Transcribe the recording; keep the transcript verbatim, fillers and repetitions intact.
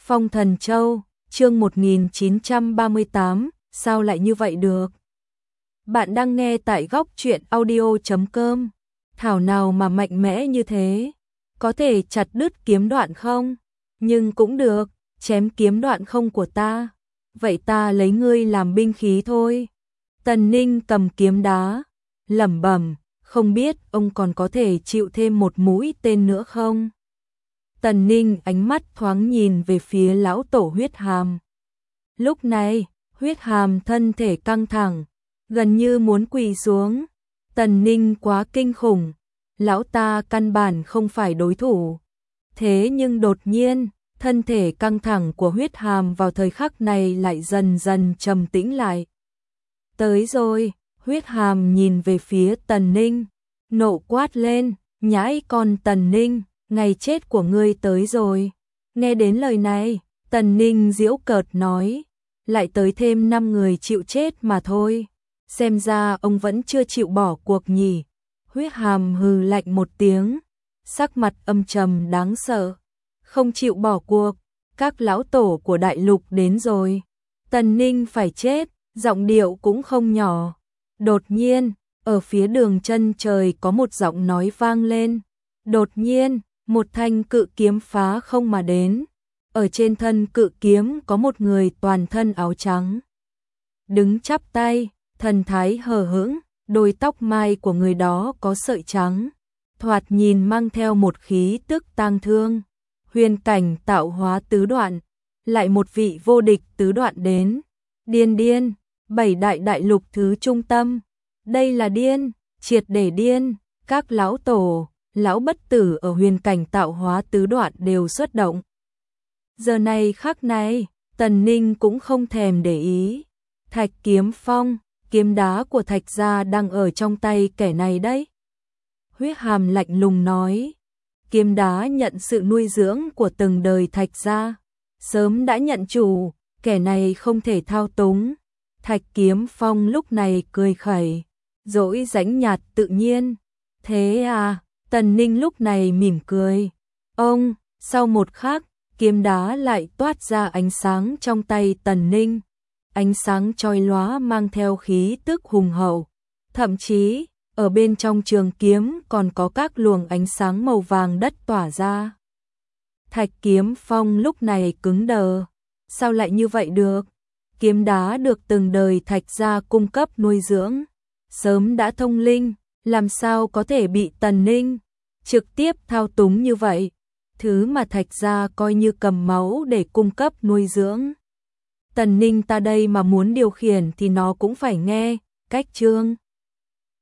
Phong Thần Châu, chương một nghìn chín trăm ba mươi tám, sao lại như vậy được? Bạn đang nghe tại góc truyện audio chấm com. Thảo nào mà mạnh mẽ như thế? Có thể chặt đứt kiếm đoạn không? Nhưng cũng được, chém kiếm đoạn không của ta. Vậy ta lấy ngươi làm binh khí thôi. Tần Ninh cầm kiếm đá, lẩm bẩm, không biết ông còn có thể chịu thêm một mũi tên nữa không? Tần Ninh ánh mắt thoáng nhìn về phía lão tổ Huyết Hàm. Lúc này, Huyết Hàm thân thể căng thẳng, gần như muốn quỳ xuống. Tần Ninh quá kinh khủng, lão ta căn bản không phải đối thủ. Thế nhưng đột nhiên, thân thể căng thẳng của Huyết Hàm vào thời khắc này lại dần dần trầm tĩnh lại. Tới rồi, Huyết Hàm nhìn về phía Tần Ninh, nộ quát lên, nhãi con Tần Ninh, ngày chết của ngươi tới rồi. Nghe đến lời này, Tần Ninh giễu cợt nói, lại tới thêm năm người chịu chết mà thôi. Xem ra ông vẫn chưa chịu bỏ cuộc nhỉ. Huyết Hàm hừ lạnh một tiếng, sắc mặt âm trầm đáng sợ. Không chịu bỏ cuộc, các lão tổ của đại lục đến rồi. Tần Ninh phải chết, giọng điệu cũng không nhỏ. Đột nhiên, ở phía đường chân trời có một giọng nói vang lên. Đột nhiên, một thanh cự kiếm phá không mà đến. Ở trên thân cự kiếm có một người toàn thân áo trắng. Đứng chắp tay, thần thái hờ hững, đôi tóc mai của người đó có sợi trắng. Thoạt nhìn mang theo một khí tức tang thương. Huyền cảnh tạo hóa tứ đoạn, lại một vị vô địch tứ đoạn đến. Điên điên, bảy đại đại lục thứ trung tâm. Đây là điên, triệt để điên, các lão tổ, lão bất tử ở huyền cảnh tạo hóa tứ đoạn đều xuất động. Giờ này khắc này, Tần Ninh cũng không thèm để ý. Thạch Kiếm Phong, kiếm đá của Thạch gia đang ở trong tay kẻ này đấy. Huyết Hàm lạnh lùng nói, kiếm đá nhận sự nuôi dưỡng của từng đời Thạch gia, sớm đã nhận chủ, kẻ này không thể thao túng. Thạch Kiếm Phong lúc này cười khẩy, dỗi rãnh nhạt tự nhiên. Thế à, Tần Ninh lúc này mỉm cười. Ông, sau một khắc, kiếm đá lại toát ra ánh sáng trong tay Tần Ninh. Ánh sáng chói lóa mang theo khí tức hùng hậu. Thậm chí, ở bên trong trường kiếm còn có các luồng ánh sáng màu vàng đất tỏa ra. Thạch Kiếm Phong lúc này cứng đờ. Sao lại như vậy được? Kiếm đá được từng đời Thạch gia cung cấp nuôi dưỡng, sớm đã thông linh, làm sao có thể bị Tần Ninh trực tiếp thao túng như vậy? Thứ mà Thạch gia coi như cầm máu để cung cấp nuôi dưỡng. Tần Ninh ta đây mà muốn điều khiển thì nó cũng phải nghe, cách chương.